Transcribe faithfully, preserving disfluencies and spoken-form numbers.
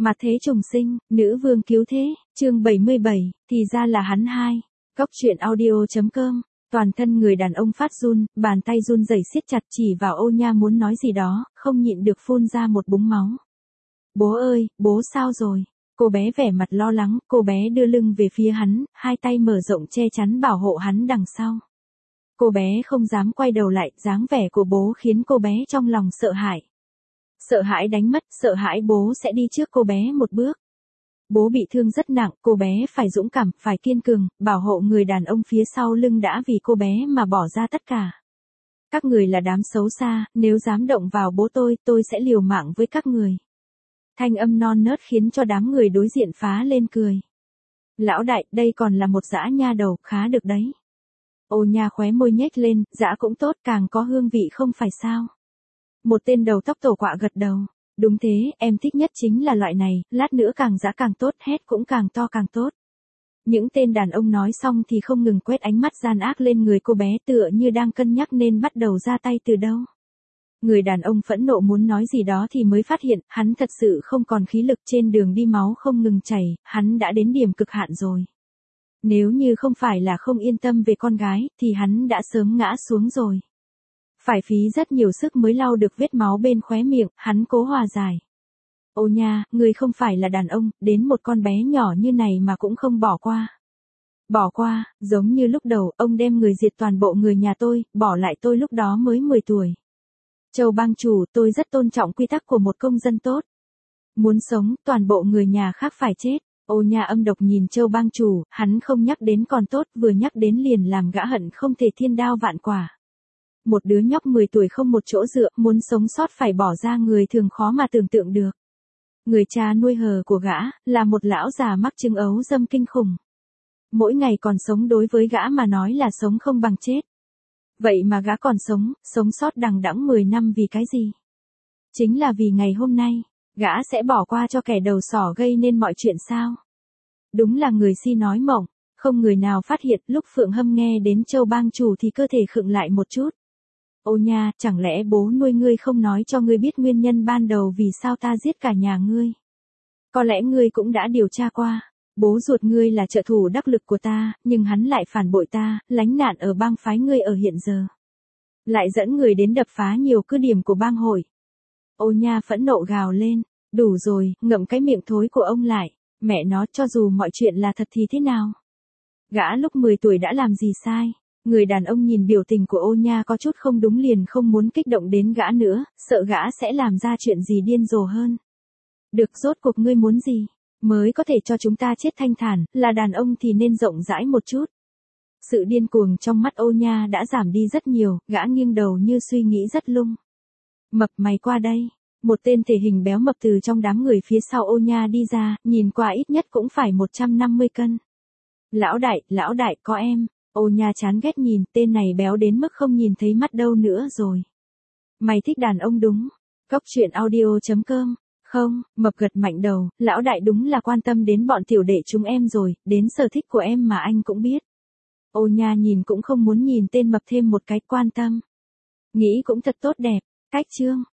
Mặt thế trùng sinh, nữ vương cứu thế, chương bảy mươi bảy, thì ra là hắn hai. Cốc truyện audio chấm com. Toàn thân người đàn ông phát run, bàn tay run rẩy siết chặt chỉ vào Ô Nha muốn nói gì đó, không nhịn được phun ra một búng máu. Bố ơi, bố sao rồi? Cô bé vẻ mặt lo lắng, cô bé đưa lưng về phía hắn, hai tay mở rộng che chắn bảo hộ hắn đằng sau. Cô bé không dám quay đầu lại, dáng vẻ của bố khiến cô bé trong lòng sợ hãi. Sợ hãi đánh mất, sợ hãi bố sẽ đi trước cô bé một bước. Bố bị thương rất nặng, cô bé phải dũng cảm, phải kiên cường, bảo hộ người đàn ông phía sau lưng đã vì cô bé mà bỏ ra tất cả. Các người là đám xấu xa, nếu dám động vào bố tôi, tôi sẽ liều mạng với các người. Thanh âm non nớt khiến cho đám người đối diện phá lên cười. Lão đại, đây còn là một dã nha đầu, khá được đấy. Ô Nha khóe môi nhếch lên, dã cũng tốt, càng có hương vị không phải sao. Một tên đầu tóc tổ quạ gật đầu. Đúng thế, em thích nhất chính là loại này, lát nữa càng dã càng tốt, hét cũng càng to càng tốt. Những tên đàn ông nói xong thì không ngừng quét ánh mắt gian ác lên người cô bé tựa như đang cân nhắc nên bắt đầu ra tay từ đâu. Người đàn ông phẫn nộ muốn nói gì đó thì mới phát hiện, hắn thật sự không còn khí lực, trên đường đi máu không ngừng chảy, hắn đã đến điểm cực hạn rồi. Nếu như không phải là không yên tâm về con gái, thì hắn đã sớm ngã xuống rồi. Phải phí rất nhiều sức mới lau được vết máu bên khóe miệng, hắn cố hòa giải. Ô Nha, người không phải là đàn ông, đến một con bé nhỏ như này mà cũng không bỏ qua. Bỏ qua, giống như lúc đầu, ông đem người diệt toàn bộ người nhà tôi, bỏ lại tôi lúc đó mới mười tuổi. Châu bang chủ, tôi rất tôn trọng quy tắc của một công dân tốt. Muốn sống, toàn bộ người nhà khác phải chết. Ô Nha âm độc nhìn Châu bang chủ, hắn không nhắc đến còn tốt, vừa nhắc đến liền làm gã hận không thể thiên đao vạn quả. Một đứa nhóc mười tuổi không một chỗ dựa, muốn sống sót phải bỏ ra người thường khó mà tưởng tượng được. Người cha nuôi hờ của gã, là một lão già mắc chứng ấu dâm kinh khủng. Mỗi ngày còn sống đối với gã mà nói là sống không bằng chết. Vậy mà gã còn sống, sống sót đằng đẵng mười năm vì cái gì? Chính là vì ngày hôm nay, gã sẽ bỏ qua cho kẻ đầu sỏ gây nên mọi chuyện sao? Đúng là người si nói mộng, không người nào phát hiện. Lúc Phượng Hâm nghe đến Châu bang chủ thì cơ thể khựng lại một chút. Ô Nha, chẳng lẽ bố nuôi ngươi không nói cho ngươi biết nguyên nhân ban đầu vì sao ta giết cả nhà ngươi? Có lẽ ngươi cũng đã điều tra qua. Bố ruột ngươi là trợ thủ đắc lực của ta, nhưng hắn lại phản bội ta, lánh nạn ở bang phái ngươi ở hiện giờ. Lại dẫn người đến đập phá nhiều cứ điểm của bang hội. Ô Nha phẫn nộ gào lên. Đủ rồi, ngậm cái miệng thối của ông lại. Mẹ nó, cho dù mọi chuyện là thật thì thế nào? Gã lúc mười tuổi đã làm gì sai? Người đàn ông nhìn biểu tình của Ô Nha có chút không đúng liền không muốn kích động đến gã nữa, sợ gã sẽ làm ra chuyện gì điên rồ hơn. Được, rốt cuộc ngươi muốn gì? Mới có thể cho chúng ta chết thanh thản, là đàn ông thì nên rộng rãi một chút. Sự điên cuồng trong mắt Ô Nha đã giảm đi rất nhiều, gã nghiêng đầu như suy nghĩ rất lung. Mập, mày qua đây. Một tên thể hình béo mập từ trong đám người phía sau Ô Nha đi ra, nhìn qua ít nhất cũng phải một trăm năm mươi cân. Lão đại, lão đại, có em. Ô Nha chán ghét nhìn, tên này béo đến mức không nhìn thấy mắt đâu nữa rồi. Mày thích đàn ông đúng? Cốc truyện audio chấm com. Không, mập gật mạnh đầu, lão đại đúng là quan tâm đến bọn tiểu đệ chúng em rồi, đến sở thích của em mà anh cũng biết. Ô Nha nhìn cũng không muốn nhìn tên mập thêm một cái, quan tâm. Nghĩ cũng thật tốt đẹp. Cách chương.